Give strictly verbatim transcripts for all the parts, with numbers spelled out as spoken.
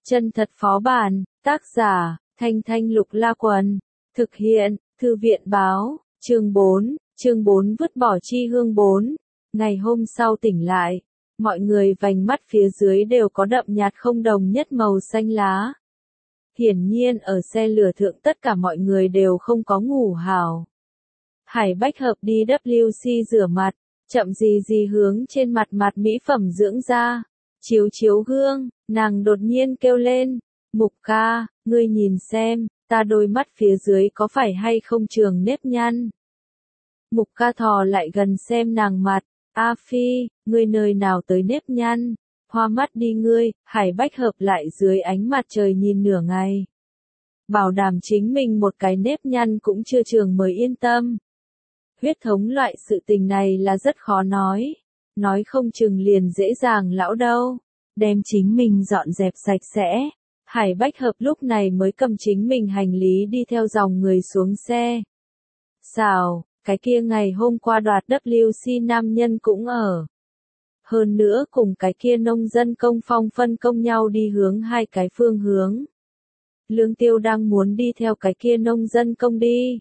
Chân thật phó bản, tác giả, Thanh Thanh Lục La Quần, thực hiện, Thư viện báo, chương bốn, chương bốn vứt bỏ chi hương bốn. Ngày hôm sau tỉnh lại, mọi người vành mắt phía dưới đều có đậm nhạt không đồng nhất màu xanh lá. Hiển nhiên ở xe lửa thượng tất cả mọi người đều không có ngủ hảo. Hải Bách Hợp đi W C rửa mặt, chậm gì gì hướng trên mặt mặt mỹ phẩm dưỡng da. Chiếu chiếu gương, nàng đột nhiên kêu lên, Mục ca, ngươi nhìn xem, ta đôi mắt phía dưới có phải hay không trường nếp nhăn. Mục ca thò lại gần xem nàng mặt, A Phi, ngươi nơi nào tới nếp nhăn, hoa mắt đi ngươi. Hải Bách Hợp lại dưới ánh mặt trời nhìn nửa ngày. Bảo đảm chính mình một cái nếp nhăn cũng chưa trường mới yên tâm. Huyết thống loại sự tình này là rất khó nói. Nói không chừng liền dễ dàng lão đâu. Đem chính mình dọn dẹp sạch sẽ. Hải Bách Hợp lúc này mới cầm chính mình hành lý đi theo dòng người xuống xe. Xào, cái kia ngày hôm qua đoạt W C nam nhân cũng ở. Hơn nữa cùng cái kia nông dân công phong phân công nhau đi hướng hai cái phương hướng. Lương Tiêu đang muốn đi theo cái kia nông dân công đi.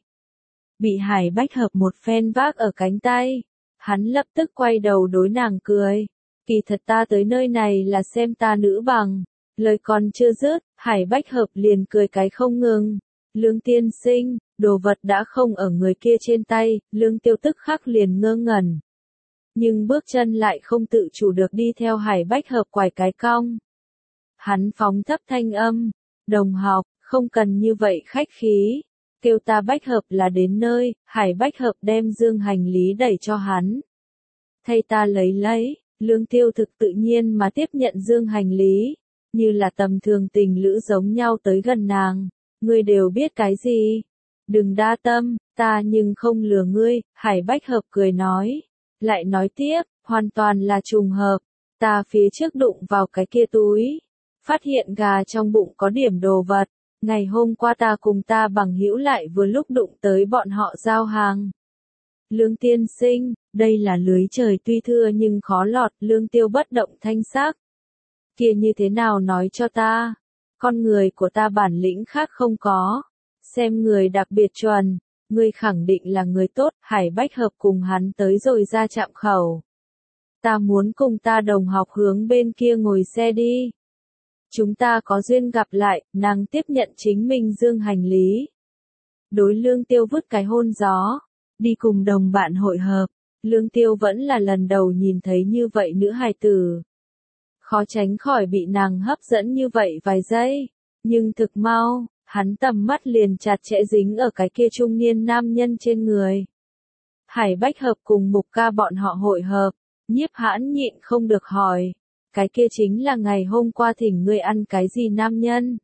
Bị Hải Bách Hợp một phen vác ở cánh tay. Hắn lập tức quay đầu đối nàng cười. Kỳ thật ta tới nơi này là xem ta nữ bằng. Lời còn chưa dứt, Hải Bách Hợp liền cười cái không ngừng. Lương tiên sinh, đồ vật đã không ở người kia trên tay, Lương Tiêu tức khắc liền ngơ ngẩn. Nhưng bước chân lại không tự chủ được đi theo Hải Bách Hợp quải cái cong. Hắn phóng thấp thanh âm, đồng học, không cần như vậy khách khí. Kêu ta Bách Hợp là đến nơi. Hải Bách Hợp đem dương hành lý đẩy cho hắn. Thay ta lấy lấy. Lương Tiêu thực tự nhiên mà tiếp nhận dương hành lý, như là tầm thường tình lữ giống nhau tới gần nàng. Ngươi đều biết cái gì? Đừng đa tâm, ta nhưng không lừa ngươi. Hải Bách Hợp cười nói. Lại nói tiếp, hoàn toàn là trùng hợp. Ta phía trước đụng vào cái kia túi. Phát hiện gà trong bụng có điểm đồ vật. Ngày hôm qua ta cùng ta bằng hữu lại vừa lúc đụng tới bọn họ giao hàng. Lương tiên sinh, đây là lưới trời tuy thưa nhưng khó lọt. Lương Tiêu bất động thanh sắc. Kia như thế nào nói cho ta? Con người của ta bản lĩnh khác không có. Xem người đặc biệt chuẩn. Ngươi khẳng định là người tốt. Hải Bách Hợp cùng hắn tới rồi ra trạm khẩu. Ta muốn cùng ta đồng học hướng bên kia ngồi xe đi. Chúng ta có duyên gặp lại. Nàng tiếp nhận chính mình dương hành lý. Đối Lương Tiêu vứt cái hôn gió. Đi cùng đồng bạn hội hợp. Lương Tiêu vẫn là lần đầu nhìn thấy như vậy nữ hài tử. Khó tránh khỏi bị nàng hấp dẫn như vậy vài giây. Nhưng thực mau, hắn tầm mắt liền chặt chẽ dính ở cái kia trung niên nam nhân trên người. Hải Bách Hợp cùng Mục ca bọn họ hội hợp. Nhiếp Hãn nhịn không được hỏi. Cái kia chính là ngày hôm qua thỉnh ngươi ăn cái gì nam nhân?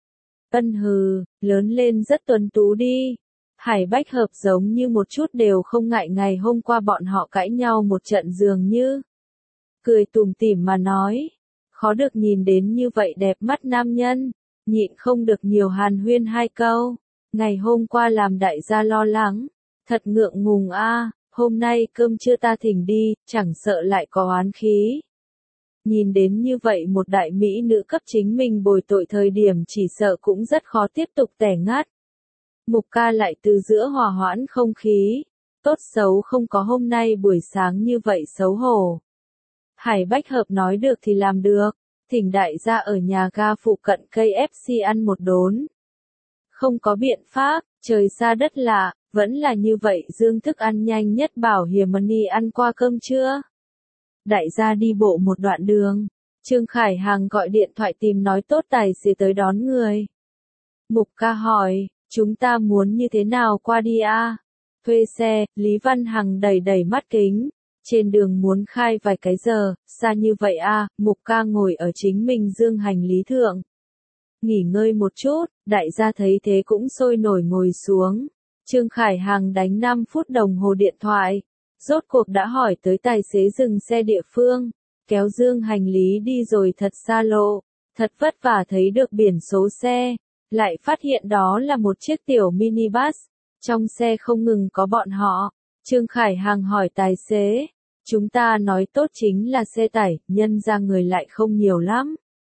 Ân hừ, lớn lên rất tuấn tú đi. Hải Bách Hợp giống như một chút đều không ngại ngày hôm qua bọn họ cãi nhau một trận dường như. Cười tủm tỉm mà nói. Khó được nhìn đến như vậy đẹp mắt nam nhân. Nhịn không được nhiều hàn huyên hai câu. Ngày hôm qua làm đại gia lo lắng. Thật ngượng ngùng a. Hôm nay cơm trưa ta thỉnh đi, chẳng sợ lại có oán khí. Nhìn đến như vậy một đại mỹ nữ cấp chính mình bồi tội thời điểm chỉ sợ cũng rất khó tiếp tục tẻ ngắt. Mục ca lại từ giữa hòa hoãn không khí. Tốt xấu không có hôm nay buổi sáng như vậy xấu hổ. Hải Bách Hợp nói được thì làm được. Thỉnh đại gia ở nhà ga phụ cận cây ép xê ăn một đốn. Không có biện pháp, trời xa đất lạ, vẫn là như vậy dương thức ăn nhanh nhất bảo hiểm money ăn qua cơm trưa. Đại gia đi bộ một đoạn đường. Trương Khải Hằng gọi điện thoại tìm nói tốt tài xế tới đón người. Mục ca hỏi. Chúng ta muốn như thế nào qua đi a? Thuê xe. Lý Văn Hằng đẩy đẩy mắt kính. Trên đường muốn khai vài cái giờ, xa như vậy a? Mục ca ngồi ở chính mình dương hành lý thượng. Nghỉ ngơi một chút, đại gia thấy thế cũng sôi nổi ngồi xuống. Trương Khải Hằng đánh năm phút đồng hồ điện thoại. Rốt cuộc đã hỏi tới tài xế dừng xe địa phương. Kéo dương hành lý đi rồi thật xa lộ. Thật vất vả thấy được biển số xe. Lại phát hiện đó là một chiếc tiểu minibus. Trong xe không ngừng có bọn họ. Trương Khải Hằng hỏi tài xế. Chúng ta nói tốt chính là xe tải, nhân ra người lại không nhiều lắm.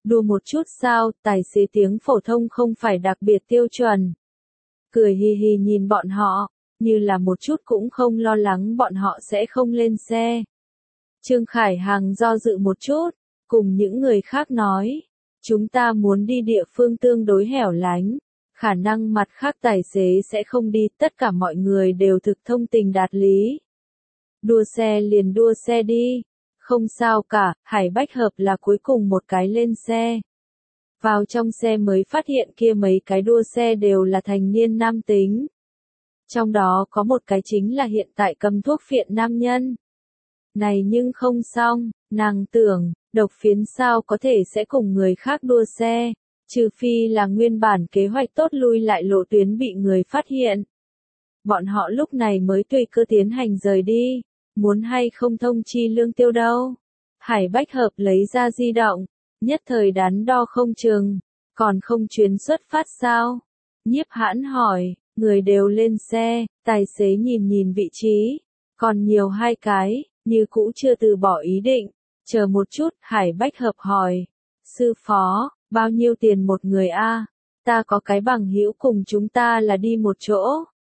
Đùa một chút sao, tài xế tiếng phổ thông không phải đặc biệt tiêu chuẩn. Cười hì hì nhìn bọn họ, như là một chút cũng không lo lắng bọn họ sẽ không lên xe. Trương Khải Hằng do dự một chút, cùng những người khác nói, chúng ta muốn đi địa phương tương đối hẻo lánh, khả năng mặt khác tài xế sẽ không đi, tất cả mọi người đều thực thông tình đạt lý. Đua xe liền đua xe đi, không sao cả, Hải Bách Hợp là cuối cùng một cái lên xe. Vào trong xe mới phát hiện kia mấy cái đua xe đều là thành niên nam tính. Trong đó có một cái chính là hiện tại cầm thuốc phiện nam nhân. Này nhưng không xong, nàng tưởng, độc phiến sao có thể sẽ cùng người khác đua xe, trừ phi là nguyên bản kế hoạch tốt lui lại lộ tuyến bị người phát hiện. Bọn họ lúc này mới tùy cơ tiến hành rời đi, muốn hay không thông chi Lương Tiêu đâu. Hải Bách Hợp lấy ra di động, nhất thời đắn đo không chừng, còn không chuyến xuất phát sao? Nhiếp Hãn hỏi, người đều lên xe, tài xế nhìn nhìn vị trí, còn nhiều hai cái, như cũ chưa từ bỏ ý định, chờ một chút, Hải Bách Hợp hỏi, sư phó, bao nhiêu tiền một người a? Ta có cái bằng hữu cùng chúng ta là đi một chỗ.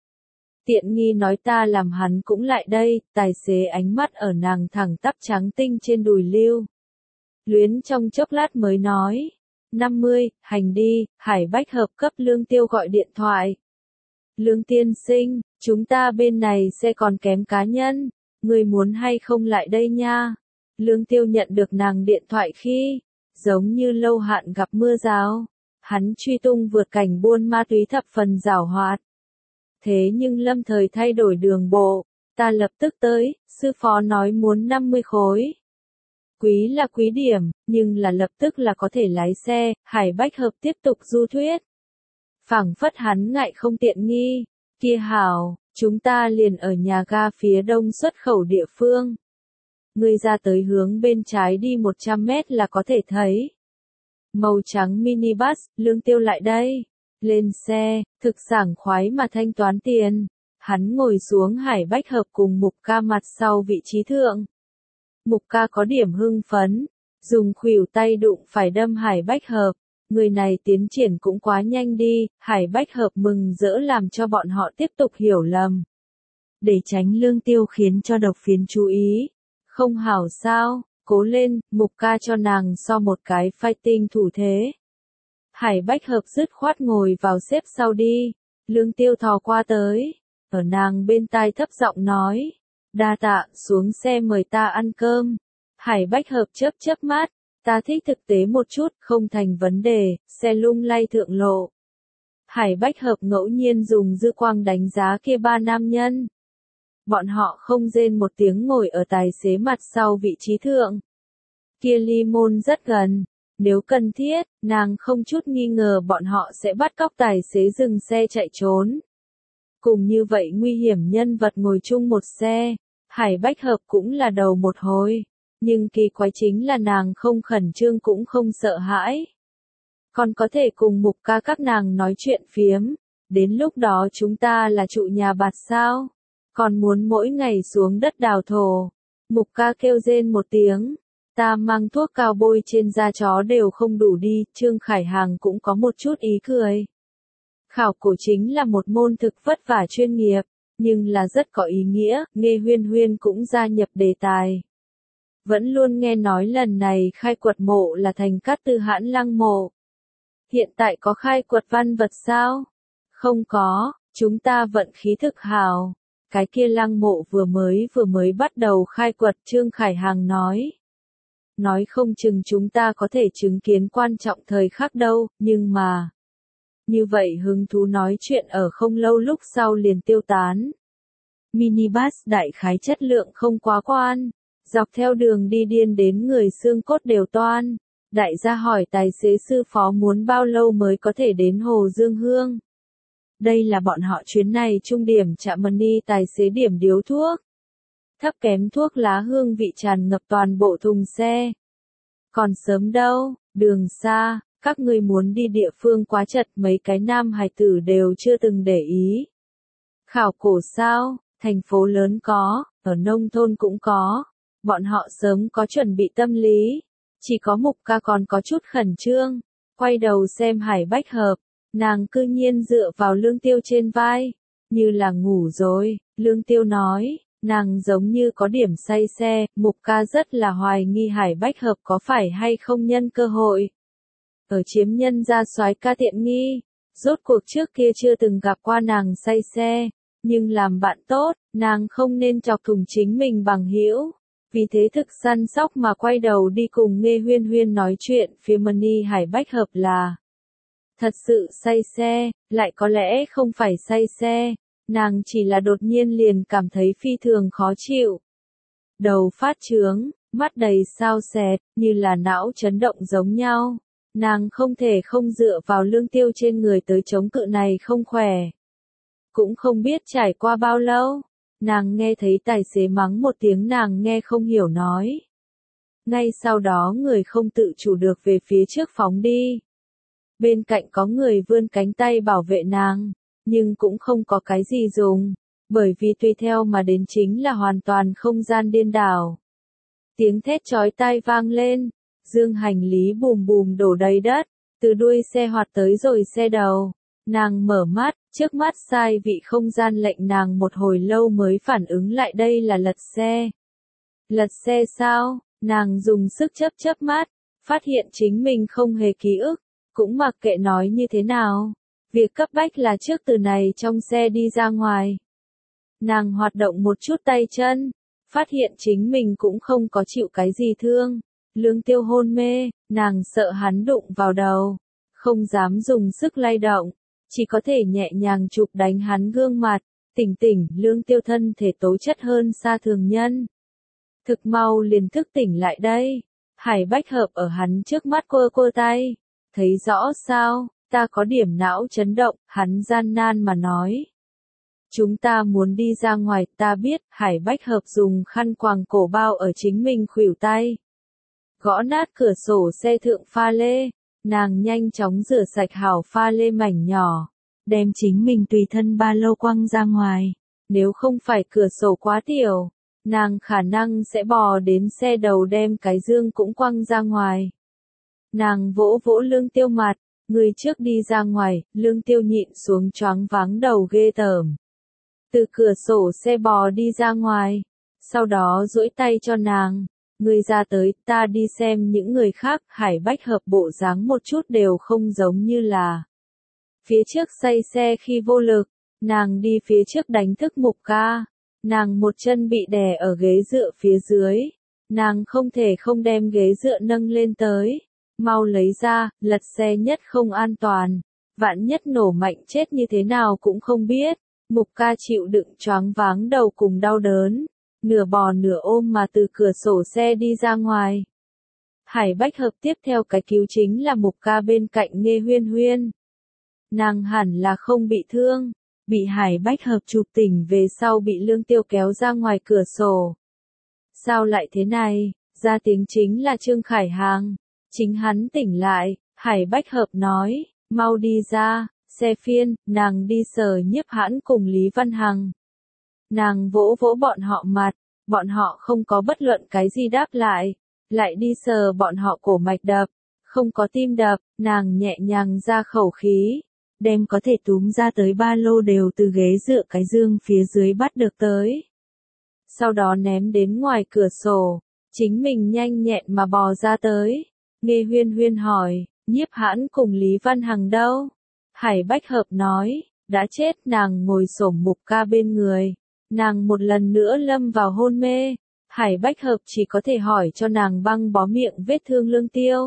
Tiện nghi nói ta làm hắn cũng lại đây, tài xế ánh mắt ở nàng thẳng tắp trắng tinh trên đùi lưu. Luyến trong chốc lát mới nói, năm mươi, hành đi, Hải Bách Hợp cấp Lương Tiêu gọi điện thoại. Lương tiên sinh, chúng ta bên này sẽ còn kém cá nhân, người muốn hay không lại đây nha. Lương Tiêu nhận được nàng điện thoại khi, giống như lâu hạn gặp mưa rào, hắn truy tung vượt cảnh buôn ma túy thập phần giảo hoạt. Thế nhưng lâm thời thay đổi đường bộ, ta lập tức tới, sư phó nói muốn năm mươi khối. Quý là quý điểm, nhưng là lập tức là có thể lái xe, Hải Bách Hợp tiếp tục du thuyết. Phảng phất hắn ngại không tiện nghi, kia hảo, chúng ta liền ở nhà ga phía đông xuất khẩu địa phương. Ngươi ra tới hướng bên trái đi một trăm mét là có thể thấy. Màu trắng minibus, Lương Tiêu lại đây. Lên xe, thực sảng khoái mà thanh toán tiền. Hắn ngồi xuống Hải Bách Hợp cùng Mục Ca mặt sau vị trí thượng. Mục Ca có điểm hưng phấn, dùng khuỷu tay đụng phải đâm Hải Bách Hợp. Người này tiến triển cũng quá nhanh đi, Hải Bách Hợp mừng rỡ làm cho bọn họ tiếp tục hiểu lầm. Để tránh Lương Tiêu khiến cho độc phiến chú ý. Không hảo sao, cố lên, Mục Ca cho nàng so một cái fighting thủ thế. Hải Bách Hợp dứt khoát ngồi vào xếp sau đi, Lương Tiêu thò qua tới, ở nàng bên tai thấp giọng nói, đa tạ, xuống xe mời ta ăn cơm. Hải Bách Hợp chớp chớp mắt, ta thích thực tế một chút, không thành vấn đề, xe lung lay thượng lộ. Hải Bách Hợp ngẫu nhiên dùng dư quang đánh giá kia ba nam nhân. Bọn họ không rên một tiếng ngồi ở tài xế mặt sau vị trí thượng. Kia ly môn rất gần. Nếu cần thiết, nàng không chút nghi ngờ bọn họ sẽ bắt cóc tài xế dừng xe chạy trốn. Cùng như vậy nguy hiểm nhân vật ngồi chung một xe, Hải Bách Hợp cũng là đầu một hồi. Nhưng kỳ quái chính là nàng không khẩn trương cũng không sợ hãi. Còn có thể cùng Mục Ca các nàng nói chuyện phiếm. Đến lúc đó chúng ta là trụ nhà bạt sao? Còn muốn mỗi ngày xuống đất đào thổ. Mục Ca kêu rên một tiếng. Ta mang thuốc cao bôi trên da chó đều không đủ đi, Trương Khải Hằng cũng có một chút ý cười. Khảo cổ chính là một môn thực vất vả chuyên nghiệp, nhưng là rất có ý nghĩa, Nghe Huyên Huyên cũng gia nhập đề tài. Vẫn luôn nghe nói lần này khai quật mộ là thành Cát Tư Hãn Lăng mộ. Hiện tại có khai quật văn vật sao? Không có, chúng ta vận khí thực hào. Cái kia lăng mộ vừa mới vừa mới bắt đầu khai quật, Trương Khải Hằng nói. Nói không chừng chúng ta có thể chứng kiến quan trọng thời khắc đâu, nhưng mà... Như vậy hứng thú nói chuyện ở không lâu lúc sau liền tiêu tán. Minibus đại khái chất lượng không quá quan, dọc theo đường đi điên đến người xương cốt đều toan. Đại gia hỏi tài xế sư phó muốn bao lâu mới có thể đến Hồ Dương Hương. Đây là bọn họ chuyến này trung điểm chạm money tài xế điểm điếu thuốc. Thấp kém thuốc lá hương vị tràn ngập toàn bộ thùng xe. Còn sớm đâu, đường xa, các ngươi muốn đi địa phương quá chật, mấy cái nam hài tử đều chưa từng để ý. Khảo cổ sao, thành phố lớn có, ở nông thôn cũng có, bọn họ sớm có chuẩn bị tâm lý. Chỉ có Mục Ca còn có chút khẩn trương, quay đầu xem Hải Bách Hợp, nàng cư nhiên dựa vào Lương Tiêu trên vai, như là ngủ rồi. Lương Tiêu nói, nàng giống như có điểm say xe. Mục Ca rất là hoài nghi Hải Bách Hợp có phải hay không nhân cơ hội ở chiếm nhân gia soái ca tiện nghi. Rốt cuộc trước kia chưa từng gặp qua nàng say xe, nhưng làm bạn tốt, nàng không nên chọc thủng chính mình bằng hữu. Vì thế thực săn sóc mà quay đầu đi cùng Nghe Huyên Huyên nói chuyện. Phía Mani Hải Bách Hợp là thật sự say xe, lại có lẽ không phải say xe, nàng chỉ là đột nhiên liền cảm thấy phi thường khó chịu. Đầu phát chướng, mắt đầy sao sẹt, như là não chấn động giống nhau. Nàng không thể không dựa vào Lương Tiêu trên người tới chống cự này không khỏe. Cũng không biết trải qua bao lâu, nàng nghe thấy tài xế mắng một tiếng nàng nghe không hiểu nói. Ngay sau đó người không tự chủ được về phía trước phóng đi. Bên cạnh có người vươn cánh tay bảo vệ nàng, nhưng cũng không có cái gì dùng, bởi vì tùy theo mà đến chính là hoàn toàn không gian điên đảo. Tiếng thét chói tai vang lên, dương hành lý bùm bùm đổ đầy đất, từ đuôi xe hoạt tới rồi xe đầu. Nàng mở mắt, trước mắt sai vị không gian lệnh nàng một hồi lâu mới phản ứng lại đây là lật xe. Lật xe sao? Nàng dùng sức chớp chớp mắt, phát hiện chính mình không hề ký ức, cũng mặc kệ nói như thế nào. Việc cấp bách là trước từ này trong xe đi ra ngoài. Nàng hoạt động một chút tay chân, phát hiện chính mình cũng không có chịu cái gì thương. Lương Tiêu hôn mê, nàng sợ hắn đụng vào đầu, không dám dùng sức lay động, chỉ có thể nhẹ nhàng chụp đánh hắn gương mặt. Tỉnh tỉnh, Lương Tiêu thân thể tố chất hơn xa thường nhân. Thực mau liền thức tỉnh lại đây. Hải Bách Hợp ở hắn trước mắt quơ quơ tay. Thấy rõ sao, ta có điểm não chấn động, hắn gian nan mà nói. Chúng ta muốn đi ra ngoài, ta biết. Hải Bách Hợp dùng khăn quàng cổ bao ở chính mình khuỷu tay. Gõ nát cửa sổ xe thượng pha lê, nàng nhanh chóng rửa sạch hảo pha lê mảnh nhỏ, đem chính mình tùy thân ba lô quăng ra ngoài. Nếu không phải cửa sổ quá tiểu, nàng khả năng sẽ bò đến xe đầu đem cái dương cũng quăng ra ngoài. Nàng vỗ vỗ Lương Tiêu mặt, người trước đi ra ngoài. Lương Tiêu nhịn xuống choáng váng đầu ghê tởm. Từ cửa sổ xe bò đi ra ngoài, sau đó duỗi tay cho nàng. Người ra tới, ta đi xem những người khác. Hải Bách Hợp bộ dáng một chút đều không giống như là phía trước say xe khi vô lực. Nàng đi phía trước đánh thức Mục Ca. Nàng một chân bị đè ở ghế dựa phía dưới. Nàng không thể không đem ghế dựa nâng lên tới. Mau lấy ra, lật xe nhất không an toàn. Vạn nhất nổ mạnh chết như thế nào cũng không biết. Mục Ca chịu đựng choáng váng đầu cùng đau đớn. Nửa bò nửa ôm mà từ cửa sổ xe đi ra ngoài. Hải Bách Hợp tiếp theo cái cứu chính là Mục Ca bên cạnh Nghe Huyên Huyên. Nàng hẳn là không bị thương, bị Hải Bách Hợp chụp tỉnh về sau bị Lương Tiêu kéo ra ngoài cửa sổ. Sao lại thế này? Ra tiếng chính là Trương Khải Hàng. Chính hắn tỉnh lại, Hải Bách Hợp nói, mau đi ra, xe phiên. Nàng đi sờ Nhiếp Hãn cùng Lý Văn Hằng. Nàng vỗ vỗ bọn họ mặt, bọn họ không có bất luận cái gì đáp lại, lại đi sờ bọn họ cổ mạch đập, không có tim đập. Nàng nhẹ nhàng ra khẩu khí, đem có thể túm ra tới ba lô đều từ ghế dựa cái dương phía dưới bắt được tới. Sau đó ném đến ngoài cửa sổ, chính mình nhanh nhẹn mà bò ra tới. Nghe Huyên Huyên hỏi, Nhiếp Hãn cùng Lý Văn Hằng đâu? Hải Bách Hợp nói, đã chết. Nàng ngồi xổm Mục Ca bên người. Nàng một lần nữa lâm vào hôn mê. Hải Bách Hợp chỉ có thể hỏi cho nàng băng bó miệng vết thương Lương Tiêu.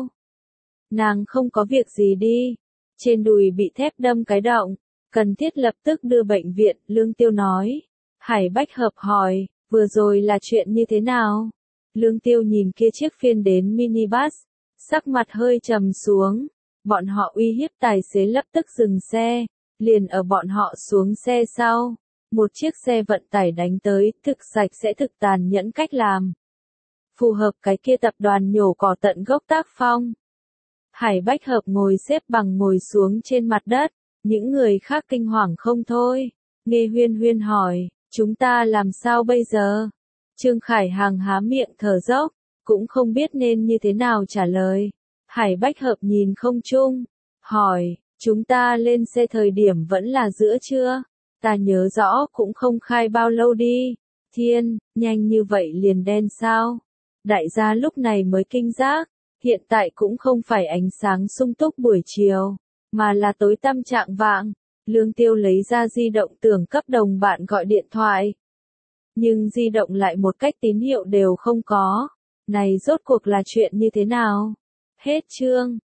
Nàng không có việc gì đi. Trên đùi bị thép đâm cái động, cần thiết lập tức đưa bệnh viện. Lương Tiêu nói. Hải Bách Hợp hỏi, vừa rồi là chuyện như thế nào? Lương Tiêu nhìn kia chiếc phiên đến minibus, sắc mặt hơi trầm xuống. Bọn họ uy hiếp tài xế lập tức dừng xe, liền ở bọn họ xuống xe sau. Một chiếc xe vận tải đánh tới, thực sạch sẽ thực tàn nhẫn cách làm. Phù hợp cái kia tập đoàn nhổ cỏ tận gốc tác phong. Hải Bách Hợp ngồi xếp bằng ngồi xuống trên mặt đất, những người khác kinh hoàng không thôi. Nghe Huyên Huyên hỏi, chúng ta làm sao bây giờ? Trương Khải Hàng há miệng thở dốc, cũng không biết nên như thế nào trả lời. Hải Bách Hợp nhìn không chung, hỏi, chúng ta lên xe thời điểm vẫn là giữa trưa, ta nhớ rõ cũng không khai bao lâu đi. Thiên, nhanh như vậy liền đen sao? Đại gia lúc này mới kinh giác, hiện tại cũng không phải ánh sáng sung túc buổi chiều, mà là tối tăm trạng vạng. Lương Tiêu lấy ra di động tưởng cấp đồng bạn gọi điện thoại. Nhưng di động lại một cách tín hiệu đều không có. Này rốt cuộc là chuyện như thế nào? Hết chương.